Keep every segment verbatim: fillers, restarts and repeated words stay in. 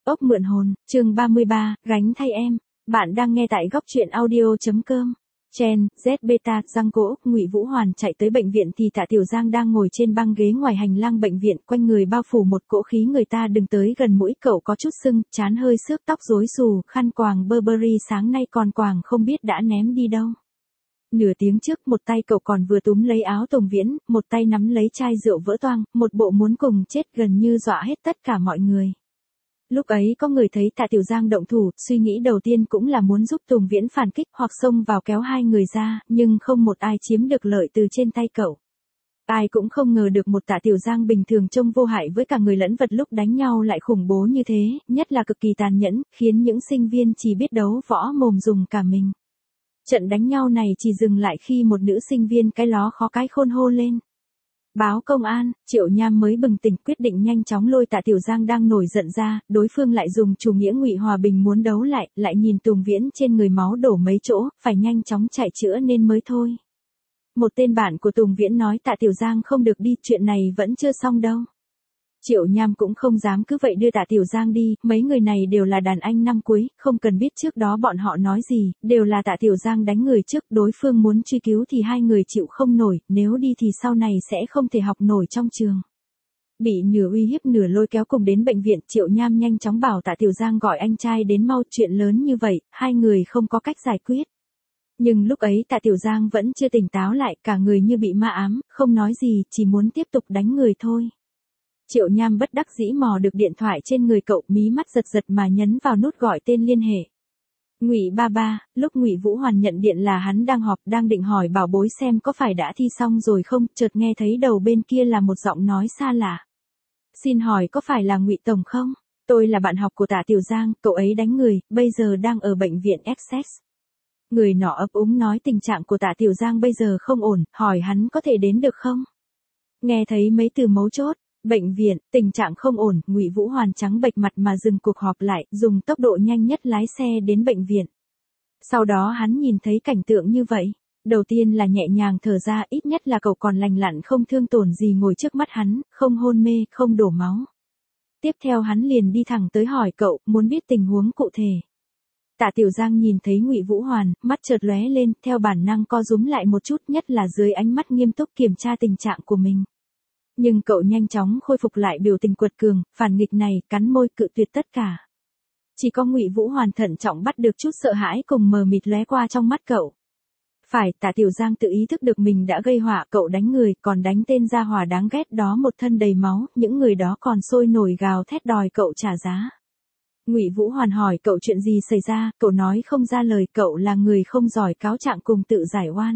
Ốc mượn hồn, chương ba mươi ba, gánh thay em. Bạn đang nghe tại góc truyện audio.com. Chen, Z Beta, Giang Cô Úc, Ngụy Vũ Hoàn chạy tới bệnh viện thì Tạ Tiểu Giang đang ngồi trên băng ghế ngoài hành lang bệnh viện, quanh người bao phủ một cỗ khí người ta đừng tới gần mũi, cậu có chút sưng, trán hơi xước, tóc rối xù, khăn quàng Burberry sáng nay còn quàng không biết đã ném đi đâu. Nửa tiếng trước, một tay cậu còn vừa túm lấy áo Tùng Viễn, một tay nắm lấy chai rượu vỡ toang, một bộ muốn cùng chết gần như dọa hết tất cả mọi người. Lúc ấy có người thấy Tạ Tiểu Giang động thủ, suy nghĩ đầu tiên cũng là muốn giúp Tùng Viễn phản kích hoặc xông vào kéo hai người ra, nhưng không một ai chiếm được lợi từ trên tay cậu. Ai cũng không ngờ được một Tạ Tiểu Giang bình thường trông vô hại với cả người lẫn vật lúc đánh nhau lại khủng bố như thế, nhất là cực kỳ tàn nhẫn, khiến những sinh viên chỉ biết đấu võ mồm dùng cả mình. Trận đánh nhau này chỉ dừng lại khi một nữ sinh viên cái ló khó cái khôn hô lên. Báo công an, Triệu Nham mới bừng tỉnh quyết định nhanh chóng lôi Tạ Tiểu Giang đang nổi giận ra, đối phương lại dùng chủ nghĩa Ngụy Hòa Bình muốn đấu lại, lại nhìn Tùng Viễn trên người máu đổ mấy chỗ, phải nhanh chóng chạy chữa nên mới thôi. Một tên bạn của Tùng Viễn nói Tạ Tiểu Giang không được đi, chuyện này vẫn chưa xong đâu. Triệu Nham cũng không dám cứ vậy đưa Tạ Tiểu Giang đi, mấy người này đều là đàn anh năm cuối, không cần biết trước đó bọn họ nói gì, đều là Tạ Tiểu Giang đánh người trước, đối phương muốn truy cứu thì hai người chịu không nổi, nếu đi thì sau này sẽ không thể học nổi trong trường. Bị nửa uy hiếp nửa lôi kéo cùng đến bệnh viện, Triệu Nham nhanh chóng bảo Tạ Tiểu Giang gọi anh trai đến mau, chuyện lớn như vậy, hai người không có cách giải quyết. Nhưng lúc ấy Tạ Tiểu Giang vẫn chưa tỉnh táo lại, cả người như bị ma ám, không nói gì, chỉ muốn tiếp tục đánh người thôi. Triệu Nham bất đắc dĩ mò được điện thoại trên người cậu, mí mắt giật giật mà nhấn vào nút gọi tên liên hệ. Ngụy ba ba, lúc Ngụy Vũ Hoàn nhận điện là hắn đang họp, đang định hỏi bảo bối xem có phải đã thi xong rồi không, chợt nghe thấy đầu bên kia là một giọng nói xa lạ. Xin hỏi có phải là Ngụy Tổng không? Tôi là bạn học của Tạ Tiểu Giang, cậu ấy đánh người, bây giờ đang ở bệnh viện Essex. Người nọ ấp úng nói tình trạng của Tạ Tiểu Giang bây giờ không ổn, hỏi hắn có thể đến được không? Nghe thấy mấy từ mấu chốt. Bệnh viện, tình trạng không ổn, Ngụy Vũ Hoàn trắng bệch mặt mà dừng cuộc họp lại, dùng tốc độ nhanh nhất lái xe đến bệnh viện. Sau đó hắn nhìn thấy cảnh tượng như vậy. Đầu tiên là nhẹ nhàng thở ra, ít nhất là cậu còn lành lặn không thương tổn gì ngồi trước mắt hắn, không hôn mê, không đổ máu. Tiếp theo hắn liền đi thẳng tới hỏi cậu, muốn biết tình huống cụ thể. Tạ Tiểu Giang nhìn thấy Ngụy Vũ Hoàn, mắt chợt lóe lên, theo bản năng co rúm lại một chút, nhất là dưới ánh mắt nghiêm túc kiểm tra tình trạng của mình. Nhưng cậu nhanh chóng khôi phục lại biểu tình quật cường, phản nghịch này, cắn môi cự tuyệt tất cả. Chỉ có Ngụy Vũ Hoàn thận trọng bắt được chút sợ hãi cùng mờ mịt lóe qua trong mắt cậu. Phải, Tạ Tiểu Giang tự ý thức được mình đã gây họa, cậu đánh người, còn đánh tên gia hỏa đáng ghét đó một thân đầy máu, những người đó còn sôi nổi gào thét đòi cậu trả giá. Ngụy Vũ Hoàn hỏi cậu chuyện gì xảy ra, cậu nói không ra lời, cậu là người không giỏi cáo trạng cùng tự giải oan.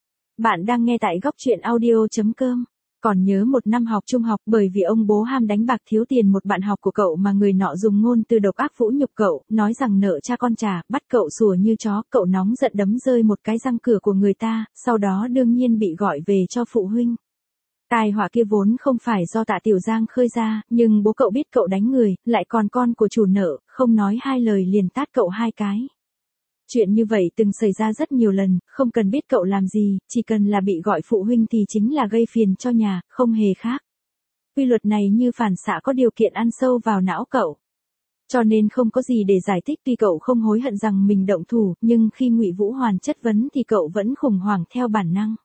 Bạn đang nghe tại góc truyện audio.com. Còn nhớ một năm học trung học, bởi vì ông bố ham đánh bạc thiếu tiền một bạn học của cậu mà người nọ dùng ngôn từ độc ác vũ nhục cậu, nói rằng nợ cha con trả, bắt cậu sủa như chó, cậu nóng giận đấm rơi một cái răng cửa của người ta, sau đó đương nhiên bị gọi về cho phụ huynh. Tai họa kia vốn không phải do Tạ Tiểu Giang khơi ra, nhưng bố cậu biết cậu đánh người, lại còn con của chủ nợ, không nói hai lời liền tát cậu hai cái. Chuyện như vậy từng xảy ra rất nhiều lần, không cần biết cậu làm gì, chỉ cần là bị gọi phụ huynh thì chính là gây phiền cho nhà, không hề khác. Quy luật này như phản xạ có điều kiện ăn sâu vào não cậu. Cho nên không có gì để giải thích, tuy cậu không hối hận rằng mình động thủ, nhưng khi Ngụy Vũ Hoàn chất vấn thì cậu vẫn khủng hoảng theo bản năng.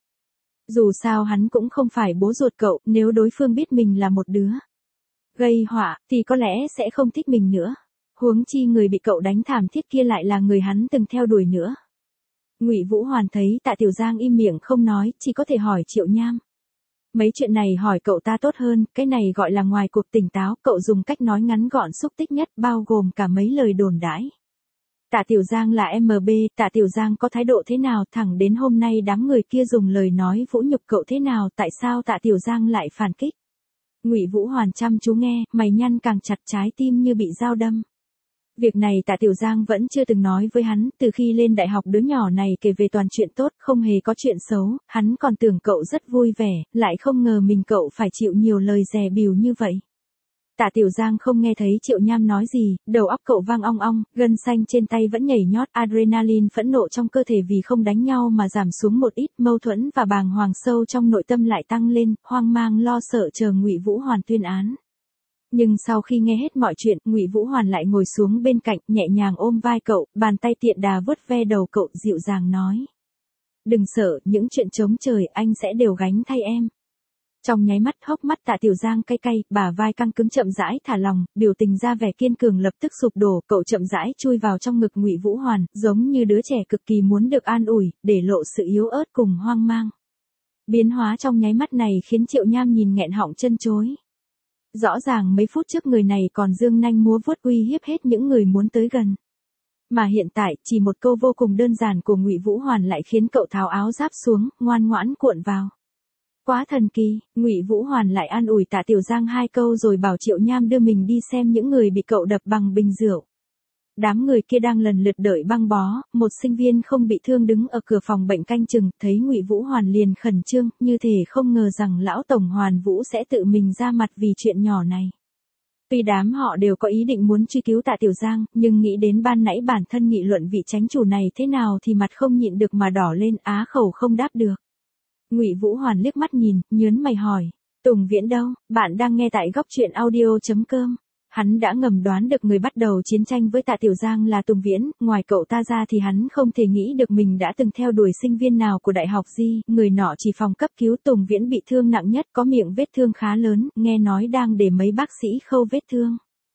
Dù sao hắn cũng không phải bố ruột cậu, nếu đối phương biết mình là một đứa gây họa, thì có lẽ sẽ không thích mình nữa. Huống chi người bị cậu đánh thảm thiết kia lại là người hắn từng theo đuổi nữa. Ngụy Vũ Hoàn thấy Tạ Tiểu Giang im miệng không nói, chỉ có thể hỏi Triệu Nham. Mấy chuyện này hỏi cậu ta tốt hơn, cái này gọi là ngoài cuộc tỉnh táo, cậu dùng cách nói ngắn gọn xúc tích nhất, bao gồm cả mấy lời đồn đãi. Tạ Tiểu Giang là em bê, Tạ Tiểu Giang có thái độ thế nào, thẳng đến hôm nay đám người kia dùng lời nói vũ nhục cậu thế nào, tại sao Tạ Tiểu Giang lại phản kích. Ngụy Vũ Hoàn chăm chú nghe, mày nhăn càng chặt, trái tim như bị dao đâm. Việc này Tạ Tiểu Giang vẫn chưa từng nói với hắn, từ khi lên đại học đứa nhỏ này kể về toàn chuyện tốt, không hề có chuyện xấu, hắn còn tưởng cậu rất vui vẻ, lại không ngờ mình cậu phải chịu nhiều lời dè bỉu như vậy. Tạ Tiểu Giang không nghe thấy Triệu Nham nói gì, đầu óc cậu vang ong ong, gân xanh trên tay vẫn nhảy nhót, adrenaline phẫn nộ trong cơ thể vì không đánh nhau mà giảm xuống một ít, mâu thuẫn và bàng hoàng sâu trong nội tâm lại tăng lên, hoang mang lo sợ chờ Ngụy Vũ Hoàn tuyên án. Nhưng sau khi nghe hết mọi chuyện, Ngụy Vũ Hoàn lại ngồi xuống bên cạnh, nhẹ nhàng ôm vai cậu, bàn tay tiện đà vuốt ve đầu cậu, dịu dàng nói. Đừng sợ, những chuyện trống trời anh sẽ đều gánh thay em. Trong nháy mắt, hốc mắt Tạ Tiểu Giang cay cay, bả vai căng cứng chậm rãi thả lòng, biểu tình ra vẻ kiên cường lập tức sụp đổ, cậu chậm rãi chui vào trong ngực Ngụy Vũ Hoàn, giống như đứa trẻ cực kỳ muốn được an ủi, để lộ sự yếu ớt cùng hoang mang. Biến hóa trong nháy mắt này khiến Triệu Nham nhìn nghẹn họng chân chối. Rõ ràng mấy phút trước người này còn dương nanh múa vuốt uy hiếp hết những người muốn tới gần. Mà hiện tại, chỉ một câu vô cùng đơn giản của Ngụy Vũ Hoàn lại khiến cậu tháo áo giáp xuống, ngoan ngoãn cuộn vào. Quá thần kỳ, Ngụy Vũ Hoàn lại an ủi Tạ Tiểu Giang hai câu rồi bảo Triệu Nham đưa mình đi xem những người bị cậu đập bằng bình rượu. Đám người kia đang lần lượt đợi băng bó, một sinh viên không bị thương đứng ở cửa phòng bệnh canh chừng, thấy Ngụy Vũ Hoàn liền khẩn trương, như thể không ngờ rằng lão tổng Hoàn Vũ sẽ tự mình ra mặt vì chuyện nhỏ này. Tuy đám họ đều có ý định muốn truy cứu Tạ Tiểu Giang, nhưng nghĩ đến ban nãy bản thân nghị luận vị chánh chủ này thế nào thì mặt không nhịn được mà đỏ lên, á khẩu không đáp được. Ngụy Vũ Hoàn liếc mắt nhìn, nhớn mày hỏi, Tùng Viễn đâu? Bạn đang nghe tại góc truyện audio chấm com. Hắn đã ngầm đoán được người bắt đầu chiến tranh với Tạ Tiểu Giang là Tùng Viễn, ngoài cậu ta ra thì hắn không thể nghĩ được mình đã từng theo đuổi sinh viên nào của Đại học Di, người nọ chỉ phòng cấp cứu. Tùng Viễn bị thương nặng nhất, có miệng vết thương khá lớn, nghe nói đang để mấy bác sĩ khâu vết thương.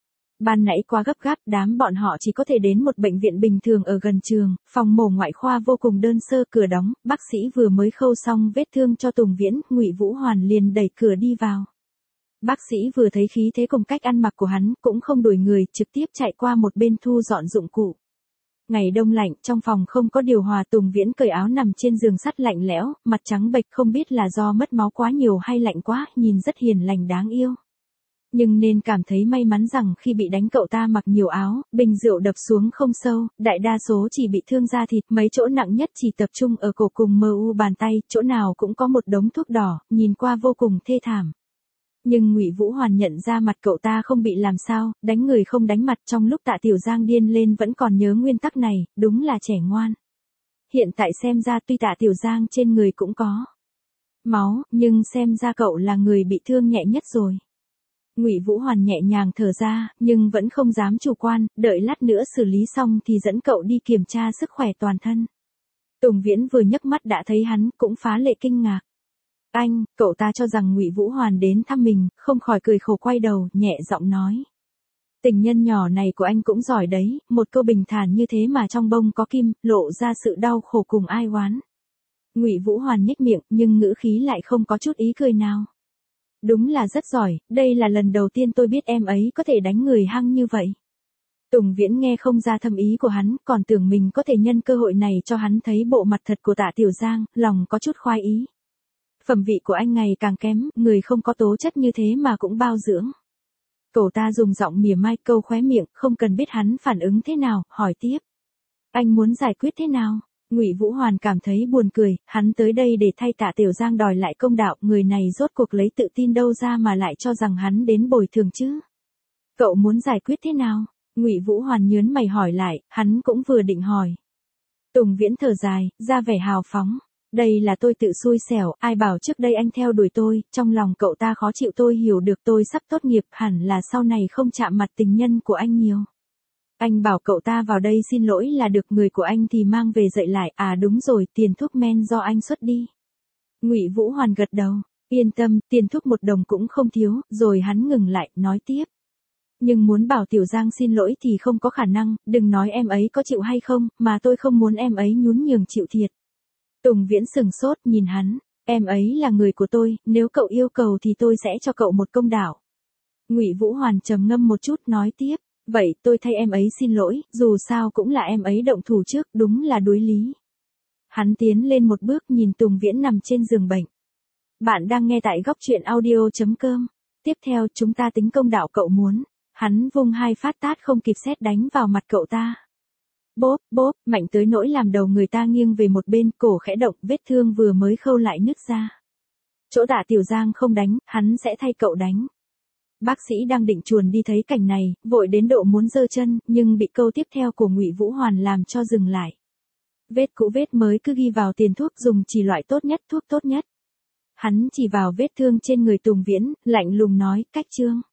Ban nãy quá gấp gáp, đám bọn họ chỉ có thể đến một bệnh viện bình thường ở gần trường, phòng mổ ngoại khoa vô cùng đơn sơ, cửa đóng, bác sĩ vừa mới khâu xong vết thương cho Tùng Viễn, Ngụy Vũ Hoàn liền đẩy cửa đi vào. Bác sĩ vừa thấy khí thế cùng cách ăn mặc của hắn, cũng không đuổi người, trực tiếp chạy qua một bên thu dọn dụng cụ. Ngày đông lạnh, trong phòng không có điều hòa, Tùng Viễn cởi áo nằm trên giường sắt lạnh lẽo, mặt trắng bệch, không biết là do mất máu quá nhiều hay lạnh quá, nhìn rất hiền lành đáng yêu. Nhưng nên cảm thấy may mắn rằng khi bị đánh cậu ta mặc nhiều áo, bình rượu đập xuống không sâu, đại đa số chỉ bị thương da thịt, mấy chỗ nặng nhất chỉ tập trung ở cổ cùng mờ u bàn tay, chỗ nào cũng có một đống thuốc đỏ, nhìn qua vô cùng thê thảm. Nhưng Ngụy Vũ Hoàn nhận ra mặt cậu ta không bị làm sao, đánh người không đánh mặt, trong lúc Tạ Tiểu Giang điên lên vẫn còn nhớ nguyên tắc này, đúng là trẻ ngoan. Hiện tại xem ra tuy Tạ Tiểu Giang trên người cũng có máu, nhưng xem ra cậu là người bị thương nhẹ nhất rồi. Ngụy Vũ Hoàn nhẹ nhàng thở ra, nhưng vẫn không dám chủ quan, đợi lát nữa xử lý xong thì dẫn cậu đi kiểm tra sức khỏe toàn thân. Tùng Viễn vừa nhấc mắt đã thấy hắn, cũng phá lệ kinh ngạc. Anh, cậu ta cho rằng Ngụy Vũ Hoàn đến thăm mình, không khỏi cười khổ quay đầu, nhẹ giọng nói. Tình nhân nhỏ này của anh cũng giỏi đấy, một câu bình thản như thế mà trong bông có kim, lộ ra sự đau khổ cùng ai oán. Ngụy Vũ Hoàn nhếch miệng, nhưng ngữ khí lại không có chút ý cười nào. Đúng là rất giỏi, đây là lần đầu tiên tôi biết em ấy có thể đánh người hăng như vậy. Tùng Viễn nghe không ra thâm ý của hắn, còn tưởng mình có thể nhân cơ hội này cho hắn thấy bộ mặt thật của Tạ Tiểu Giang, lòng có chút khoái ý. Phẩm vị của anh ngày càng kém, người không có tố chất như thế mà cũng bao dưỡng. Cậu ta dùng giọng mỉa mai câu khóe miệng, không cần biết hắn phản ứng thế nào, hỏi tiếp. Anh muốn giải quyết thế nào? Ngụy Vũ Hoàn cảm thấy buồn cười, hắn tới đây để thay Tạ Tiểu Giang đòi lại công đạo, người này rốt cuộc lấy tự tin đâu ra mà lại cho rằng hắn đến bồi thường chứ? Cậu muốn giải quyết thế nào? Ngụy Vũ Hoàn nhớn mày hỏi lại, hắn cũng vừa định hỏi. Tùng Viễn thở dài, ra vẻ hào phóng. Đây là tôi tự xui xẻo, ai bảo trước đây anh theo đuổi tôi, trong lòng cậu ta khó chịu, tôi hiểu được, tôi sắp tốt nghiệp, hẳn là sau này không chạm mặt tình nhân của anh nhiều. Anh bảo cậu ta vào đây xin lỗi là được, người của anh thì mang về dạy lại, à đúng rồi, tiền thuốc men do anh xuất đi. Ngụy Vũ Hoàn gật đầu, yên tâm, tiền thuốc một đồng cũng không thiếu, rồi hắn ngừng lại, nói tiếp. Nhưng muốn bảo Tiểu Giang xin lỗi thì không có khả năng, đừng nói em ấy có chịu hay không, mà tôi không muốn em ấy nhún nhường chịu thiệt. Tùng Viễn sừng sốt nhìn hắn, em ấy là người của tôi, nếu cậu yêu cầu thì tôi sẽ cho cậu một công đạo. Ngụy Vũ Hoàn trầm ngâm một chút nói tiếp, vậy tôi thay em ấy xin lỗi, dù sao cũng là em ấy động thủ trước, đúng là đối lý. Hắn tiến lên một bước nhìn Tùng Viễn nằm trên giường bệnh. Bạn đang nghe tại góc truyện audio chấm com. Tiếp theo chúng ta tính công đạo cậu muốn. Hắn vung hai phát tát không kịp sét đánh vào mặt cậu ta. Bốp, bốp, mạnh tới nỗi làm đầu người ta nghiêng về một bên, cổ khẽ động, vết thương vừa mới khâu lại nứt ra. Chỗ Tạ Tiểu Giang không đánh, hắn sẽ thay cậu đánh. Bác sĩ đang định chuồn đi thấy cảnh này, vội đến độ muốn giơ chân, nhưng bị câu tiếp theo của Ngụy Vũ Hoàn làm cho dừng lại. Vết cũ vết mới cứ ghi vào tiền thuốc dùng chỉ loại tốt nhất, thuốc tốt nhất. Hắn chỉ vào vết thương trên người Tùng Viễn, lạnh lùng nói, cách chương.